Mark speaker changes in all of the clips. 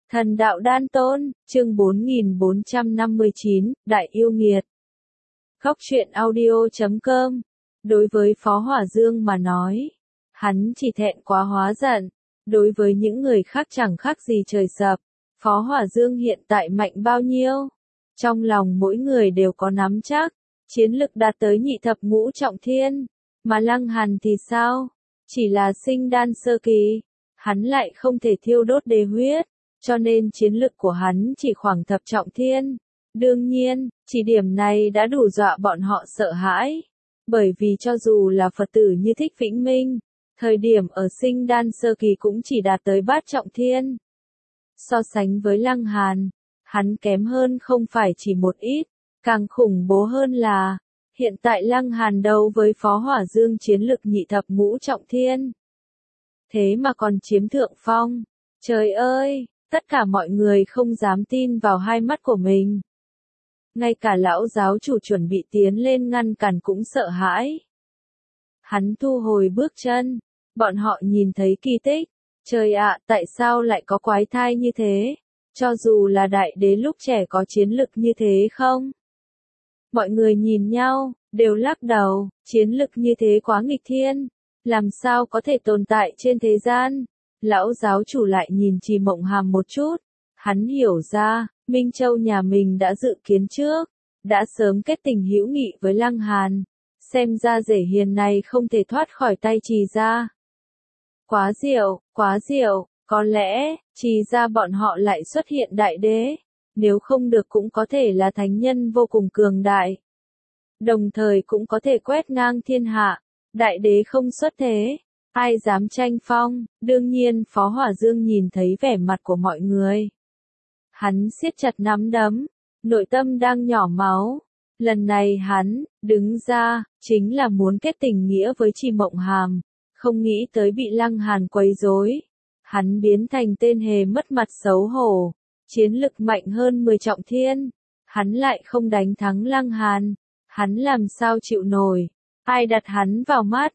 Speaker 1: Thần đạo đan tôn, chương 4459, Đại yêu nghiệt. Góc truyện audio.com. Đối với Phó Hỏa Dương mà nói, hắn chỉ thẹn quá hóa giận. Đối với những người khác chẳng khác gì trời sập. Phó Hỏa Dương hiện tại mạnh bao nhiêu? Trong lòng mỗi người đều có nắm chắc. Chiến lực đạt tới nhị thập ngũ trọng thiên. Mà Lăng Hàn thì sao? Chỉ là sinh đan sơ kỳ. Hắn lại không thể thiêu đốt đế huyết. Cho nên chiến lực của hắn chỉ khoảng thập trọng thiên. Đương nhiên, chỉ điểm này đã đủ dọa bọn họ sợ hãi. Bởi vì cho dù là Phật tử như Thích Vĩnh Minh, thời điểm ở sinh đan sơ kỳ cũng chỉ đạt tới bát trọng thiên. So sánh với Lăng Hàn, hắn kém hơn không phải chỉ một ít, càng khủng bố hơn là, hiện tại Lăng Hàn đấu với Phó Hỏa Dương chiến lực nhị thập ngũ trọng thiên. Thế mà còn chiếm thượng phong. Trời ơi! Tất cả mọi người không dám tin vào hai mắt của mình. Ngay cả lão giáo chủ chuẩn bị tiến lên ngăn cản cũng sợ hãi. Hắn thu hồi bước chân. Bọn họ nhìn thấy kỳ tích. Trời ạ, tại sao lại có quái thai như thế? Cho dù là đại đế lúc trẻ có chiến lực như thế không? Mọi người nhìn nhau, đều lắc đầu. Chiến lực như thế quá nghịch thiên. Làm sao có thể tồn tại trên thế gian? Lão giáo chủ lại nhìn Trì Mộng Hàm một chút. Hắn hiểu ra, Minh Châu nhà mình đã dự kiến trước. Đã sớm kết tình hữu nghị với Lăng Hàn. Xem ra rể hiền này không thể thoát khỏi tay Trì gia. Quá diệu, có lẽ, Trì gia bọn họ lại xuất hiện đại đế. Nếu không được cũng có thể là thánh nhân vô cùng cường đại. Đồng thời cũng có thể quét ngang thiên hạ. Đại đế không xuất thế. Ai dám tranh phong? Đương nhiên Phó Hỏa Dương nhìn thấy vẻ mặt của mọi người. Hắn siết chặt nắm đấm, nội tâm đang nhỏ máu. Lần này hắn, đứng ra, chính là muốn kết tình nghĩa với Trì Mộng Hàm. Không nghĩ tới bị Lăng Hàn quấy rối. Hắn biến thành tên hề mất mặt xấu hổ. Chiến lực mạnh hơn 10 trọng thiên. Hắn lại không đánh thắng Lăng Hàn. Hắn làm sao chịu nổi? Ai đặt hắn vào mắt?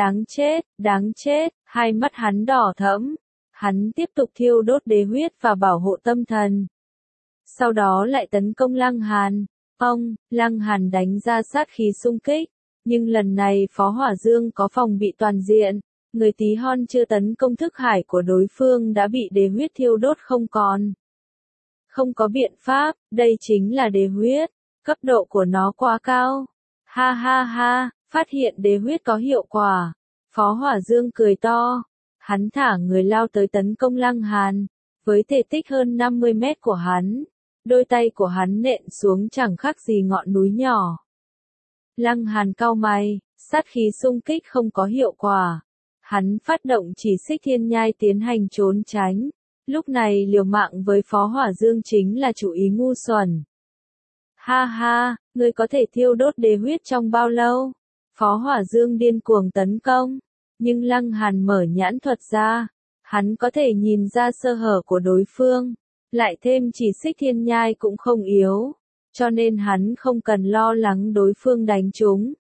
Speaker 1: Đáng chết, hai mắt hắn đỏ thẫm. Hắn tiếp tục thiêu đốt đế huyết và bảo hộ tâm thần. Sau đó lại tấn công Lăng Hàn. Lăng Hàn đánh ra sát khí xung kích. Nhưng lần này Phó Hỏa Dương có phòng bị toàn diện. Người tí hon chưa tấn công thức hải của đối phương đã bị đế huyết thiêu đốt không còn. Không có biện pháp, đây chính là đế huyết. Cấp độ của nó quá cao. Ha ha ha. Phát hiện đế huyết có hiệu quả. Phó Hỏa Dương cười to. Hắn thả người lao tới tấn công Lăng Hàn. Với thể tích hơn 50 mét của hắn. Đôi tay của hắn nện xuống chẳng khác gì ngọn núi nhỏ. Lăng Hàn cau mày. Sát khí xung kích không có hiệu quả. Hắn phát động chỉ xích thiên nhai tiến hành trốn tránh. Lúc này liều mạng với Phó Hỏa Dương chính là chủ ý ngu xuẩn. Ha ha, ngươi có thể thiêu đốt đế huyết trong bao lâu? Phó Hỏa Dương điên cuồng tấn công, nhưng Lăng Hàn mở nhãn thuật ra, hắn có thể nhìn ra sơ hở của đối phương, lại thêm chỉ xích thiên nhai cũng không yếu, cho nên hắn không cần lo lắng đối phương đánh trúng.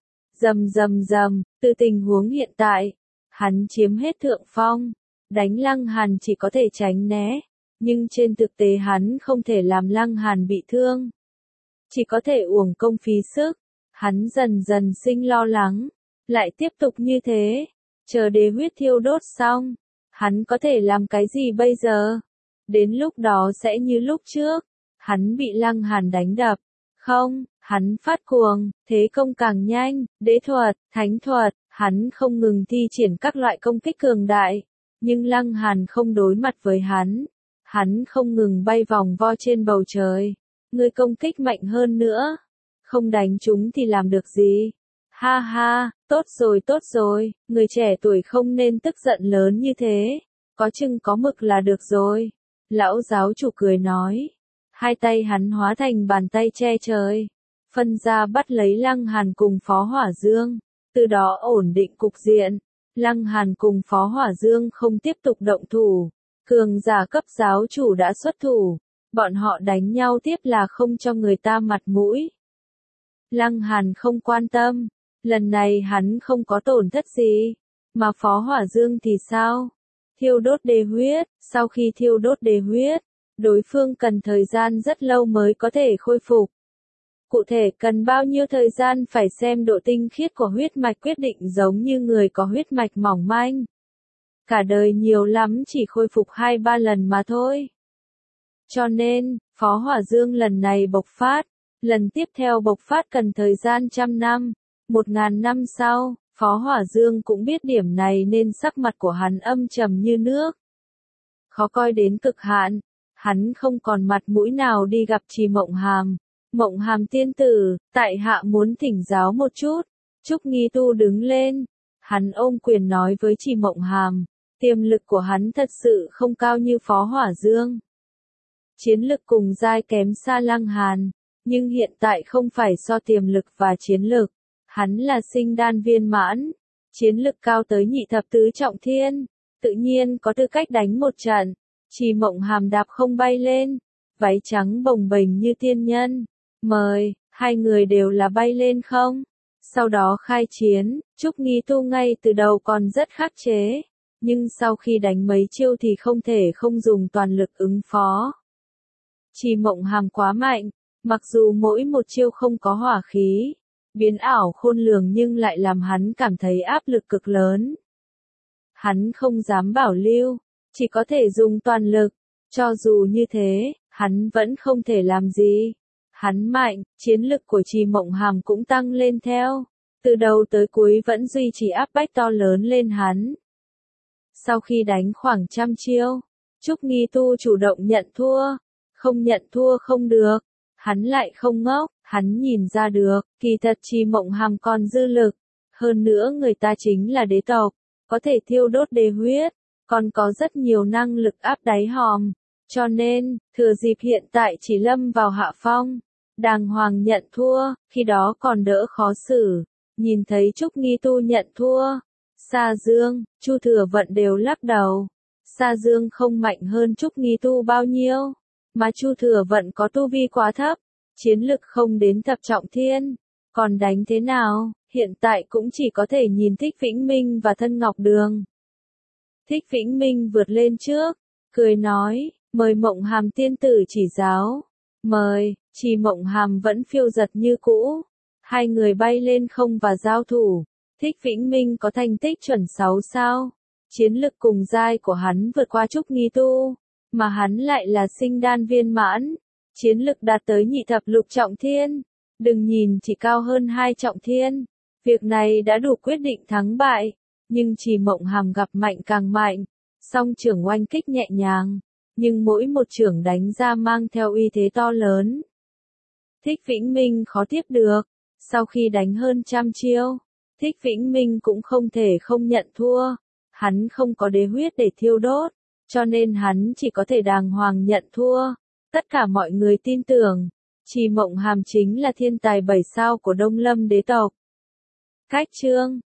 Speaker 1: Rầm, từ tình huống hiện tại, hắn chiếm hết thượng phong, đánh Lăng Hàn chỉ có thể tránh né, nhưng trên thực tế hắn không thể làm Lăng Hàn bị thương, chỉ có thể uổng công phí sức. Hắn dần dần sinh lo lắng, lại tiếp tục như thế, chờ đế huyết thiêu đốt xong, hắn có thể làm cái gì bây giờ? Đến lúc đó sẽ như lúc trước, hắn bị Lăng Hàn đánh đập, không, hắn phát cuồng, thế công càng nhanh, đế thuật, thánh thuật, hắn không ngừng thi triển các loại công kích cường đại, nhưng Lăng Hàn không đối mặt với hắn không ngừng bay vòng vo trên bầu trời, người công kích mạnh hơn nữa. Không đánh chúng thì làm được gì? Ha ha, tốt rồi, người trẻ tuổi không nên tức giận lớn như thế. Có chừng có mực là được rồi. Lão giáo chủ cười nói. Hai tay hắn hóa thành bàn tay che trời. Phân ra bắt lấy Lăng Hàn cùng Phó Hỏa Dương. Từ đó ổn định cục diện. Lăng Hàn cùng Phó Hỏa Dương không tiếp tục động thủ. Cường giả cấp giáo chủ đã xuất thủ. Bọn họ đánh nhau tiếp là không cho người ta mặt mũi. Lăng Hàn không quan tâm, lần này hắn không có tổn thất gì, mà Phó Hỏa Dương thì sao? Thiêu đốt đế huyết, sau khi thiêu đốt đế huyết, đối phương cần thời gian rất lâu mới có thể khôi phục. Cụ thể cần bao nhiêu thời gian phải xem độ tinh khiết của huyết mạch quyết định, giống như người có huyết mạch mỏng manh. Cả đời nhiều lắm chỉ khôi phục 2-3 lần mà thôi. Cho nên, Phó Hỏa Dương lần này bộc phát, lần tiếp theo bộc phát cần thời gian 100 năm, 1000 năm sau, Phó Hỏa Dương cũng biết điểm này nên sắc mặt của hắn âm trầm như nước. Khó coi đến cực hạn, hắn không còn mặt mũi nào đi gặp Trì Mộng Hàm. Mộng Hàm tiên tử, tại hạ muốn thỉnh giáo một chút. Trúc Nghi Tu đứng lên, hắn ôm quyền nói với Trì Mộng Hàm, tiềm lực của hắn thật sự không cao như Phó Hỏa Dương. Chiến lực cùng giai kém xa Lăng Hàn, nhưng hiện tại không phải so tiềm lực và chiến lực, hắn là sinh đan viên mãn, chiến lực cao tới nhị thập tứ trọng thiên, tự nhiên có tư cách đánh một trận. Trì Mộng Hàm đạp không bay lên, váy trắng bồng bềnh như tiên nhân. Mời, hai người đều là bay lên không? Sau đó khai chiến, Trúc Nghi Tu ngay từ đầu còn rất khắc chế, nhưng sau khi đánh mấy chiêu thì không thể không dùng toàn lực ứng phó. Trì Mộng Hàm quá mạnh, mặc dù mỗi một chiêu không có hỏa khí, biến ảo khôn lường nhưng lại làm hắn cảm thấy áp lực cực lớn. Hắn không dám bảo lưu, chỉ có thể dùng toàn lực, cho dù như thế, hắn vẫn không thể làm gì. Hắn mạnh, chiến lực của Trì Mộng Hàm cũng tăng lên theo, từ đầu tới cuối vẫn duy trì áp bách to lớn lên hắn. Sau khi đánh khoảng 100 chiêu, Trúc Nghi Tu chủ động nhận thua, không nhận thua không được, hắn lại không ngốc, hắn nhìn ra được, kỳ thật Trì Mộng Hàm còn dư lực, hơn nữa người ta chính là đế tộc, có thể thiêu đốt đế huyết, còn có rất nhiều năng lực áp đáy hòm, cho nên, thừa dịp hiện tại chỉ lâm vào hạ phong, đàng hoàng nhận thua, khi đó còn đỡ khó xử. Nhìn thấy Trúc Nghi Tu nhận thua, Sa Dương, Chu Thừa Vận đều lắc đầu. Sa Dương không mạnh hơn Trúc Nghi Tu bao nhiêu, mà Chu Thừa Vận có tu vi quá thấp, chiến lực không đến thập trọng thiên, còn đánh thế nào, hiện tại cũng chỉ có thể nhìn Thích Vĩnh Minh và Thân Ngọc Đường. Thích Vĩnh Minh vượt lên trước, cười nói, mời Mộng Hàm tiên tử chỉ giáo. Mời, Trì Mộng Hàm vẫn phiêu giật như cũ. Hai người bay lên không và giao thủ. Thích Vĩnh Minh có thành tích chuẩn 6 sao. Chiến lực cùng giai của hắn vượt qua Trúc Nghi Tu, mà hắn lại là sinh đan viên mãn. Chiến lực đạt tới nhị thập lục trọng thiên. Đừng nhìn chỉ cao hơn 2 trọng thiên. Việc này đã đủ quyết định thắng bại. Nhưng Trì Mộng Hàm gặp mạnh càng mạnh. Song trưởng oanh kích nhẹ nhàng, nhưng mỗi một chưởng đánh ra mang theo uy thế to lớn. Thích Vĩnh Minh khó tiếp được, sau khi đánh hơn 100 chiêu, Thích Vĩnh Minh cũng không thể không nhận thua, hắn không có đế huyết để thiêu đốt, cho nên hắn chỉ có thể đàng hoàng nhận thua. Tất cả mọi người tin tưởng, Trì Mộng Hàm chính là thiên tài 7 sao của Đông Lâm đế tộc. Cách chương